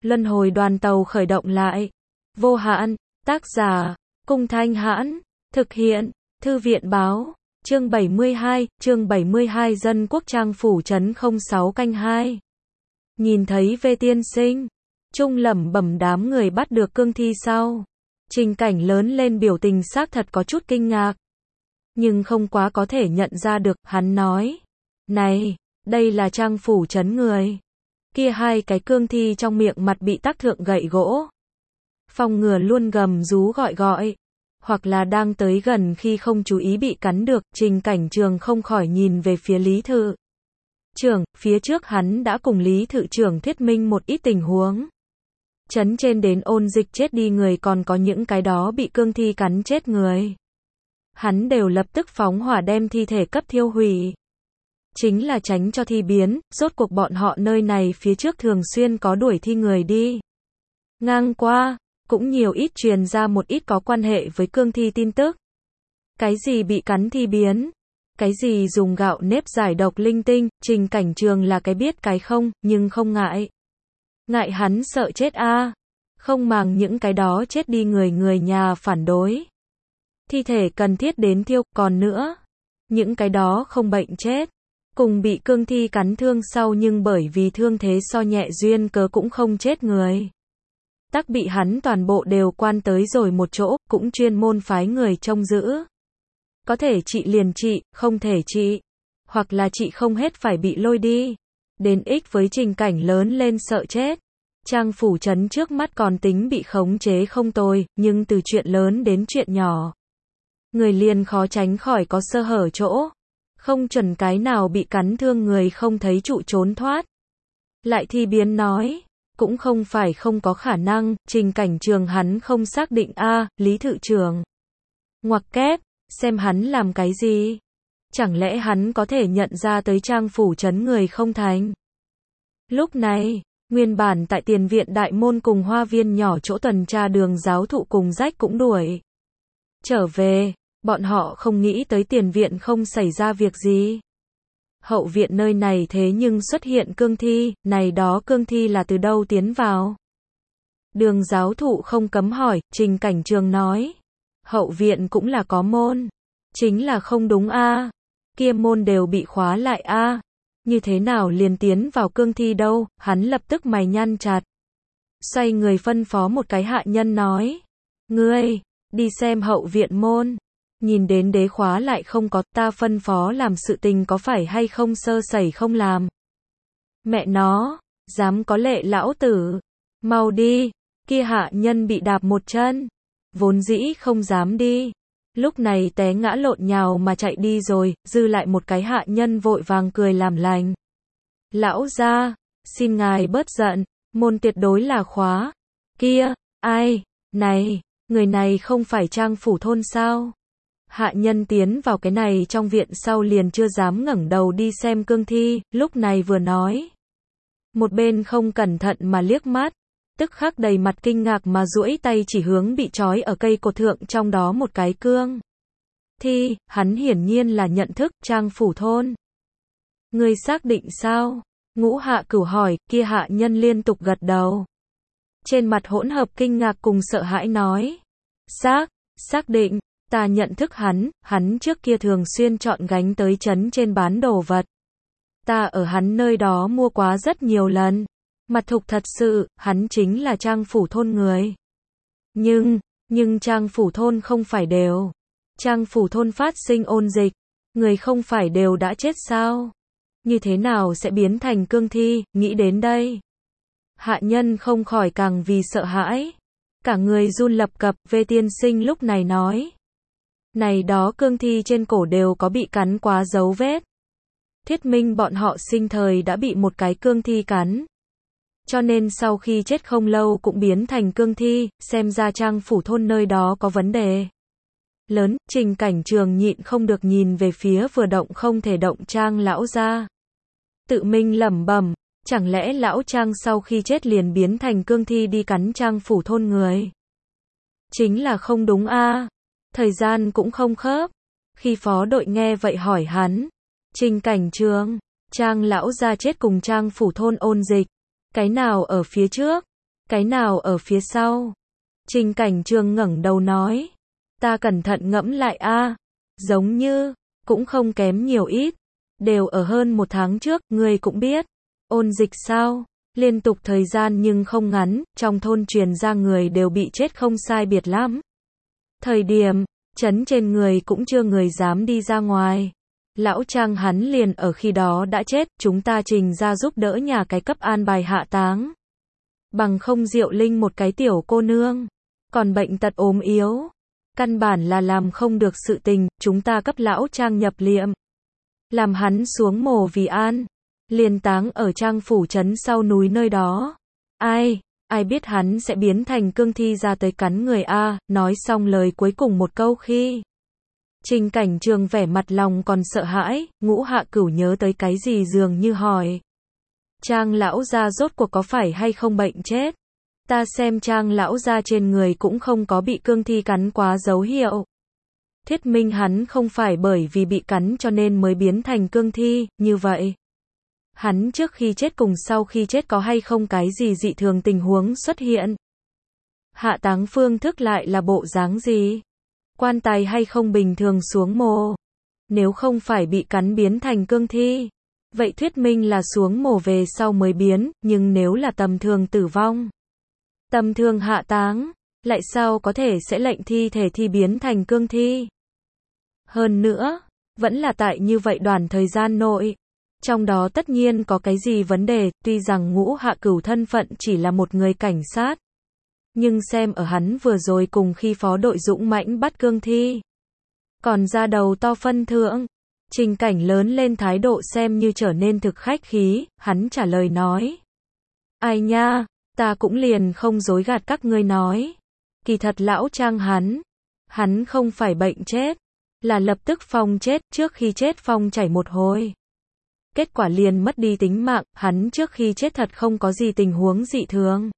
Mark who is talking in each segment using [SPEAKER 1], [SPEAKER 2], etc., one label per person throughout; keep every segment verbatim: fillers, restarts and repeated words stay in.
[SPEAKER 1] Luân hồi đoàn tàu khởi động lại. Vô hạn, tác giả, Cung Thanh Hãn, thực hiện, Thư viện báo, chương bảy mươi hai, chương bảy mươi hai dân quốc trang phủ trấn không sáu canh hai. Nhìn thấy Vê tiên sinh, Trung lẩm bẩm đám người bắt được cương thi sau. Trình Cảnh lớn lên biểu tình xác thật có chút kinh ngạc. Nhưng không quá có thể nhận ra được, hắn nói. Này, đây là trang phủ trấn người. Kia hai cái cương thi trong miệng mặt bị tác thượng gậy gỗ. Phòng ngừa luôn gầm rú gọi gọi. Hoặc là đang tới gần khi không chú ý bị cắn được, Trình Cảnh Trường không khỏi nhìn về phía Lý Thự Trưởng, phía trước hắn đã cùng Lý Thự Trưởng thuyết minh một ít tình huống. Trấn trên đến ôn dịch chết đi người còn có những cái đó bị cương thi cắn chết người. Hắn đều lập tức phóng hỏa đem thi thể cấp thiêu hủy. Chính là tránh cho thi biến, rốt cuộc bọn họ nơi này phía trước thường xuyên có đuổi thi người đi. Ngang qua, cũng nhiều ít truyền ra một ít có quan hệ với cương thi tin tức. Cái gì bị cắn thi biến? Cái gì dùng gạo nếp giải độc linh tinh? Trình Cảnh Trường là cái biết cái không, nhưng không ngại. Ngại hắn sợ chết a, à. Không màng những cái đó chết đi người người nhà phản đối. Thi thể cần thiết đến thiêu, còn nữa. Những cái đó không bệnh chết. Cùng bị cương thi cắn thương sau nhưng bởi vì thương thế so nhẹ duyên cớ cũng không chết người. Tắc bị hắn toàn bộ đều quan tới rồi một chỗ, cũng chuyên môn phái người trông giữ. Có thể trị liền trị, không thể trị. Hoặc là trị không hết phải bị lôi đi. Đến ích với Trình Cảnh lớn lên sợ chết. Trang phủ trấn trước mắt còn tính bị khống chế không tồi, nhưng từ chuyện lớn đến chuyện nhỏ. Người liền khó tránh khỏi có sơ hở chỗ. Không chuẩn cái nào bị cắn thương người không thấy trụ trốn thoát. Lại thi biến nói. Cũng không phải không có khả năng, Trình Cảnh Trường hắn không xác định a, à, Lý Thự Trưởng. Ngoặc kép, xem hắn làm cái gì? Chẳng lẽ hắn có thể nhận ra tới trang phủ trấn người không thành? Lúc này, nguyên bản tại tiền viện đại môn cùng hoa viên nhỏ chỗ tuần tra đường giáo thụ cùng rách cũng đuổi. Trở về, bọn họ không nghĩ tới tiền viện không xảy ra việc gì. Hậu viện nơi này thế nhưng xuất hiện cương thi, này đó cương thi là từ đâu tiến vào? Đường giáo thụ không cấm hỏi, Trình Cảnh Trường nói. Hậu viện cũng là có môn. Chính là không đúng a, à. Kia môn đều bị khóa lại a, à. Như thế nào liền tiến vào cương thi đâu? Hắn lập tức mày nhăn chặt. Xoay người phân phó một cái hạ nhân nói. Ngươi, đi xem hậu viện môn. Nhìn đến đế khóa lại không có, ta phân phó làm sự tình có phải hay không sơ sẩy không làm. Mẹ nó, dám có lệ lão tử. Mau đi, kia hạ nhân bị đạp một chân. Vốn dĩ không dám đi. Lúc này té ngã lộn nhào mà chạy đi rồi, dư lại một cái hạ nhân vội vàng cười làm lành. Lão gia, xin ngài bớt giận, môn tuyệt đối là khóa. Kia, ai, này, người này không phải trang phủ thôn sao? Hạ nhân tiến vào cái này trong viện sau liền chưa dám ngẩng đầu đi xem cương thi, lúc này vừa nói. Một bên không cẩn thận mà liếc mắt, tức khắc đầy mặt kinh ngạc mà duỗi tay chỉ hướng bị trói ở cây cột thượng trong đó một cái cương thi, hắn hiển nhiên là nhận thức trang phủ thôn. Người xác định sao? Ngũ Hạ Cửu hỏi, kia hạ nhân liên tục gật đầu. Trên mặt hỗn hợp kinh ngạc cùng sợ hãi nói. Xác, xác định. Ta nhận thức hắn, hắn trước kia thường xuyên chọn gánh tới trấn trên bán đồ vật. Ta ở hắn nơi đó mua quá rất nhiều lần. Mặt thục thật sự, hắn chính là trang phủ thôn người. Nhưng, nhưng trang phủ thôn không phải đều. Trang phủ thôn phát sinh ôn dịch. Người không phải đều đã chết sao? Như thế nào sẽ biến thành cương thi, nghĩ đến đây. Hạ nhân không khỏi càng vì sợ hãi. Cả người run lập cập, Vê tiên sinh lúc này nói. Này đó cương thi trên cổ đều có bị cắn quá dấu vết. Thuyết minh bọn họ sinh thời đã bị một cái cương thi cắn. Cho nên sau khi chết không lâu cũng biến thành cương thi, xem ra trang phủ thôn nơi đó có vấn đề lớn. Trình Cảnh Trường nhịn không được nhìn về phía vừa động không thể động trang lão gia. Tự mình lẩm bẩm, chẳng lẽ lão trang sau khi chết liền biến thành cương thi đi cắn trang phủ thôn người? Chính là không đúng a. À. Thời gian cũng không khớp. Khi phó đội nghe vậy hỏi hắn. Trình Cảnh Trường, trang lão gia chết cùng trang phủ thôn ôn dịch. Cái nào ở phía trước? Cái nào ở phía sau? Trình Cảnh Trường ngẩng đầu nói. Ta cẩn thận ngẫm lại a, giống như, cũng không kém nhiều ít. Đều ở hơn một tháng trước, ngươi cũng biết. Ôn dịch sao? Liên tục thời gian nhưng không ngắn, trong thôn truyền ra người đều bị chết không sai biệt lắm. Thời điểm, trấn trên người cũng chưa người dám đi ra ngoài. Lão Trang hắn liền ở khi đó đã chết, chúng ta Trình ra giúp đỡ nhà cái cấp an bài hạ táng. Bằng không Diệu Linh một cái tiểu cô nương, còn bệnh tật ốm yếu. Căn bản là làm không được sự tình, chúng ta cấp lão Trang nhập liệm. Làm hắn xuống mồ vì an. Liền táng ở Trang phủ trấn sau núi nơi đó. Ai, ai biết hắn sẽ biến thành cương thi ra tới cắn người a, nói xong lời cuối cùng một câu khi. Trình Cảnh Trường vẻ mặt lòng còn sợ hãi, Ngũ Hạ Cửu nhớ tới cái gì dường như hỏi. Trang lão gia rốt cuộc có phải hay không bệnh chết? Ta xem Trang lão gia trên người cũng không có bị cương thi cắn quá dấu hiệu. Thuyết minh hắn không phải bởi vì bị cắn cho nên mới biến thành cương thi, như vậy. Hắn trước khi chết cùng sau khi chết có hay không cái gì dị thường tình huống xuất hiện? Hạ táng phương thức lại là bộ dáng gì? Quan tài hay không bình thường xuống mồ? Nếu không phải bị cắn biến thành cương thi, vậy thuyết minh là xuống mồ về sau mới biến, nhưng nếu là tầm thường tử vong, tầm thường hạ táng, lại sao có thể sẽ lệnh thi thể thi biến thành cương thi? Hơn nữa, vẫn là tại như vậy đoạn thời gian nội. Trong đó tất nhiên có cái gì vấn đề, tuy rằng Ngũ Hạ Cửu thân phận chỉ là một người cảnh sát. Nhưng xem ở hắn vừa rồi cùng khi phó đội dũng mãnh bắt cương thi. Còn ra đầu to phân thượng. Trình Cảnh lớn lên thái độ xem như trở nên thực khách khí, hắn trả lời nói. Ai nha, ta cũng liền không dối gạt các ngươi nói. Kỳ thật lão Trang hắn. Hắn không phải bệnh chết. Là lập tức phong chết, trước khi chết phong chảy một hồi. Kết quả liền mất đi tính mạng, hắn trước khi chết thật không có gì tình huống dị thường.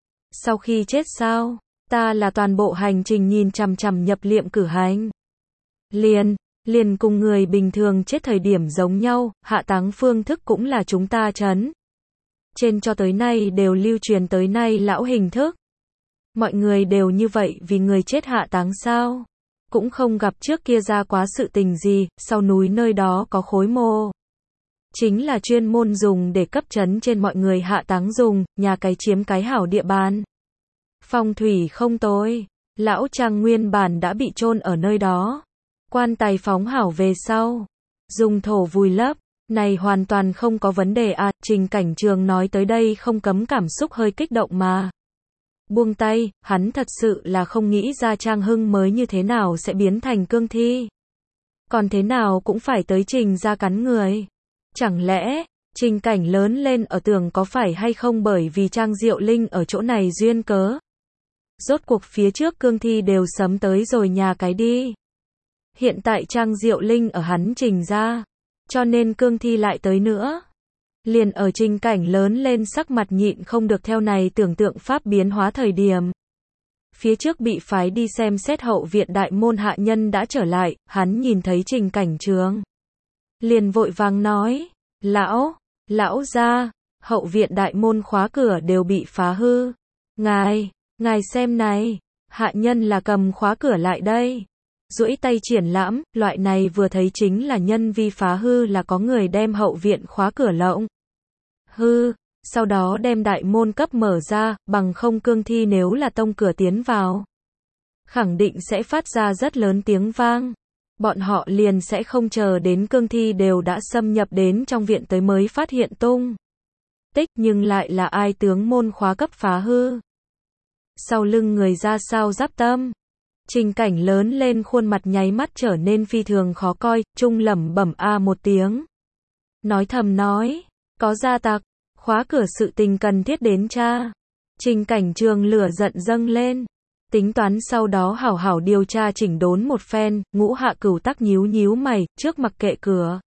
[SPEAKER 1] Sau khi chết sao? Ta là toàn bộ hành trình nhìn chằm chằm nhập liệm cử hành. Liền, liền cùng người bình thường chết thời điểm giống nhau, hạ táng phương thức cũng là chúng ta trấn. Trên cho tới nay đều lưu truyền tới nay lão hình thức. Mọi người đều như vậy vì người chết hạ táng sao? Cũng không gặp trước kia ra quá sự tình gì, sau núi nơi đó có khối mồ. Chính là chuyên môn dùng để cấp trấn trên mọi người hạ táng dùng, nhà cái chiếm cái hảo địa bàn. Phong thủy không tồi, lão Trang nguyên bản đã bị chôn ở nơi đó. Quan tài phóng hảo về sau, dùng thổ vùi lấp, này hoàn toàn không có vấn đề à, Trình Cảnh Trường nói tới đây không cấm cảm xúc hơi kích động mà. Buông tay, hắn thật sự là không nghĩ ra Trang Hưng mới như thế nào sẽ biến thành cương thi. Còn thế nào cũng phải tới Trình ra cắn người. Chẳng lẽ, Trình Cảnh lớn lên ở tưởng có phải hay không bởi vì Trang Diệu Linh ở chỗ này duyên cớ. Rốt cuộc phía trước cương thi đều sớm tới rồi nhà cái đi. Hiện tại Trang Diệu Linh ở hắn Trình ra, cho nên cương thi lại tới nữa. Liền ở Trình Cảnh lớn lên sắc mặt nhịn không được theo này tưởng tượng pháp biến hóa thời điểm. Phía trước bị phái đi xem xét hậu viện đại môn hạ nhân đã trở lại, hắn nhìn thấy Trình Cảnh Trường. Liền vội vàng nói, lão, lão gia, hậu viện đại môn khóa cửa đều bị phá hư. Ngài, ngài xem này, hạ nhân là cầm khóa cửa lại đây. Duỗi tay triển lãm, loại này vừa thấy chính là nhân vi phá hư là có người đem hậu viện khóa cửa lộng. Hư, sau đó đem đại môn cấp mở ra, bằng không cương thi nếu là tông cửa tiến vào. Khẳng định sẽ phát ra rất lớn tiếng vang. Bọn họ liền sẽ không chờ đến cương thi đều đã xâm nhập đến trong viện tới mới phát hiện tung tích, nhưng lại là ai tướng môn khóa cấp phá hư. Sau lưng người ra sao giáp tâm. Trình Cảnh lớn lên khuôn mặt nháy mắt trở nên phi thường khó coi, trung lẩm bẩm a một tiếng. Nói thầm nói, có gia tặc, khóa cửa sự tình cần thiết đến cha. Trình Cảnh Trường lửa giận dâng lên. Tính toán sau đó hảo hảo điều tra chỉnh đốn một phen, Ngũ Hạ Cửu tắc nhíu nhíu mày, trước mặc kệ cửa.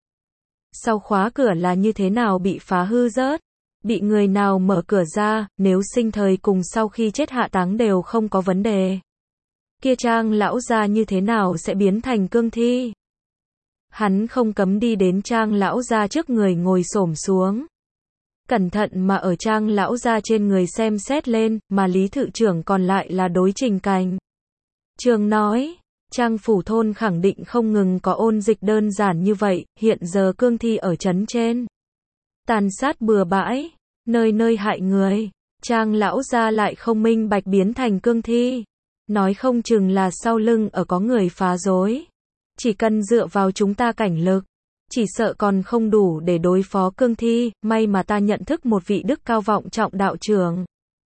[SPEAKER 1] Sau khóa cửa là như thế nào bị phá hư rớt? Bị người nào mở cửa ra, nếu sinh thời cùng sau khi chết hạ táng đều không có vấn đề. Kia Trang lão gia như thế nào sẽ biến thành cương thi? Hắn không cấm đi đến Trang lão gia trước người ngồi xổm xuống. cẩn thận mà ở Trang lão gia trên người xem xét lên, mà Lý Thự trưởng còn lại là đối Trình Cảnh Trường nói, Trang phủ thôn khẳng định không ngừng có ôn dịch đơn giản như vậy, hiện giờ cương thi ở trấn trên tàn sát bừa bãi, nơi nơi hại người, Trang lão gia lại không minh bạch biến thành cương thi, nói không chừng là sau lưng ở có người phá rối, chỉ cần dựa vào chúng ta cảnh lực, chỉ sợ còn không đủ để đối phó cương thi, may mà ta nhận thức một vị đức cao vọng trọng đạo trưởng,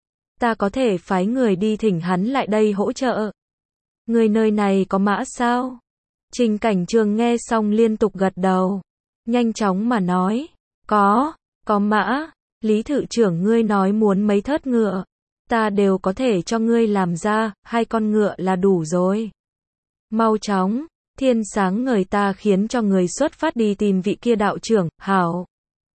[SPEAKER 1] ta có thể phái người đi thỉnh hắn lại đây hỗ trợ. Người nơi này có mã sao? Trình Cảnh Trường nghe xong liên tục gật đầu, nhanh chóng mà nói, có, có mã, Lý Thự trưởng ngươi nói muốn mấy thớt ngựa, ta đều có thể cho ngươi làm ra, hai con ngựa là đủ rồi. Mau chóng, thiên sáng ngời ta khiến cho người xuất phát đi tìm vị kia đạo trưởng, hảo.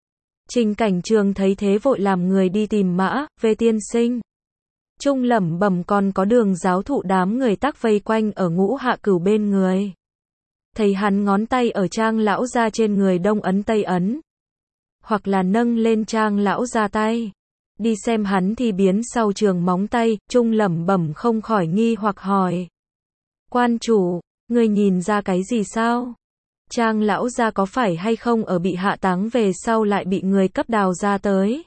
[SPEAKER 1] Trình Cảnh Trường thấy thế vội làm người đi tìm mã, về tiên sinh. Trung lẩm bẩm còn có Đường giáo thụ đám người tắc vây quanh ở Ngũ Hạ Cửu bên người. Thấy hắn ngón tay ở Trang lão gia trên người đông ấn tây ấn, hoặc là nâng lên Trang lão gia tay, đi xem hắn thì biến sau trường móng tay, Trung lẩm bẩm không khỏi nghi hoặc hỏi. Quan chủ, người nhìn ra cái gì sao? Trang lão gia có phải hay không ở bị hạ táng về sau lại bị người cấp đào ra tới?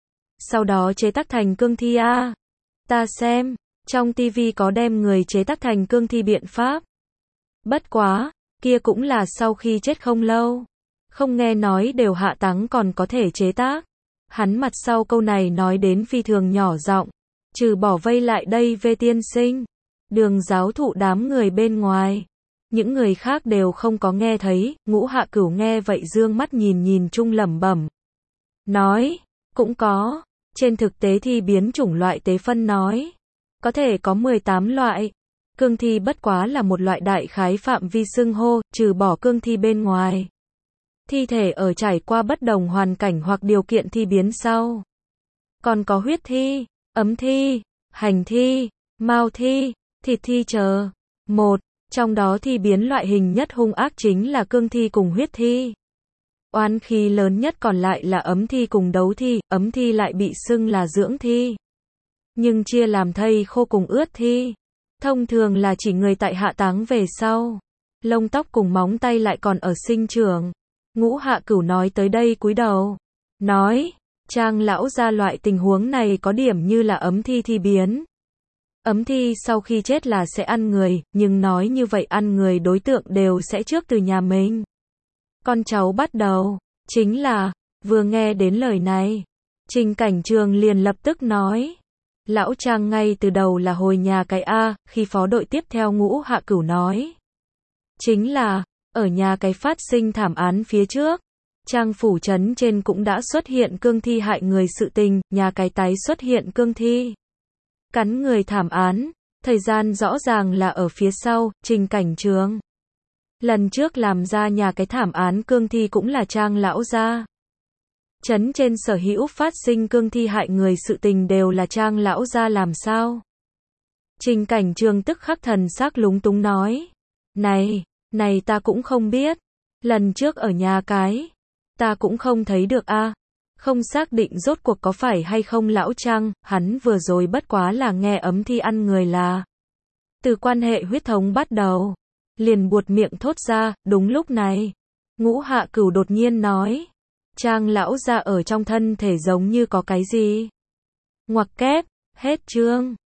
[SPEAKER 1] Sau đó chế tác thành cương thi a? Ta xem, trong tivi có đem người chế tác thành cương thi biện pháp. Bất quá, kia cũng là sau khi chết không lâu. Không nghe nói đều hạ táng còn có thể chế tác. Hắn mặt sau câu này nói đến phi thường nhỏ giọng, trừ bỏ vây lại đây về tiên sinh, Đường giáo thụ đám người bên ngoài. Những người khác đều không có nghe thấy, Ngũ Hạ Cửu nghe vậy dương mắt nhìn nhìn Trung lẩm bẩm. Nói, cũng có. Trên thực tế thi biến chủng loại tế phân nói, có thể có mười tám loại. Cương thi bất quá là một loại đại khái phạm vi xưng hô, trừ bỏ cương thi bên ngoài. Thi thể ở trải qua bất đồng hoàn cảnh hoặc điều kiện thi biến sau. Còn có huyết thi, ấm thi, hành thi, mao thi, thịt thi chờ. Một, trong đó thi biến loại hình nhất hung ác chính là cương thi cùng huyết thi. Oán khí lớn nhất còn lại là ấm thi cùng đấu thi, ấm thi lại bị xưng là dưỡng thi. Nhưng chia làm thây khô cùng ướt thi. Thông thường là chỉ người tại hạ táng về sau. Lông tóc cùng móng tay lại còn ở sinh trưởng. Ngũ Hạ Cửu nói tới đây cúi đầu. Nói, Trang lão gia loại tình huống này có điểm như là ấm thi thi biến. Ấm thi sau khi chết là sẽ ăn người, nhưng nói như vậy ăn người đối tượng đều sẽ trước từ nhà mình. Con cháu bắt đầu, chính là, vừa nghe đến lời này, Trình Cảnh Trường liền lập tức nói. Lão Trang ngay từ đầu là hồi nhà cái A, khi phó đội tiếp theo Ngũ Hạ Cửu nói. Chính là, ở nhà cái phát sinh thảm án phía trước, Trang phủ trấn trên cũng đã xuất hiện cương thi hại người sự tình, nhà cái tái xuất hiện cương thi cắn người thảm án, thời gian rõ ràng là ở phía sau, Trình Cảnh Trường. Lần trước làm ra nhà cái thảm án cương thi cũng là Trang lão gia. Trấn trên sở hữu phát sinh cương thi hại người sự tình đều là Trang lão gia làm sao? Trình Cảnh Trường tức khắc thần sắc lúng túng nói. Này, này ta cũng không biết. Lần trước ở nhà cái, ta cũng không thấy được a. Không xác định rốt cuộc có phải hay không lão Trang, hắn vừa rồi bất quá là nghe ấm thi ăn người là. Từ quan hệ huyết thống bắt đầu. Liền buột miệng thốt ra, đúng lúc này. Ngũ Hạ Cửu đột nhiên nói. Trang lão gia ở trong thân thể giống như có cái gì. Ngoặc kép, hết chương.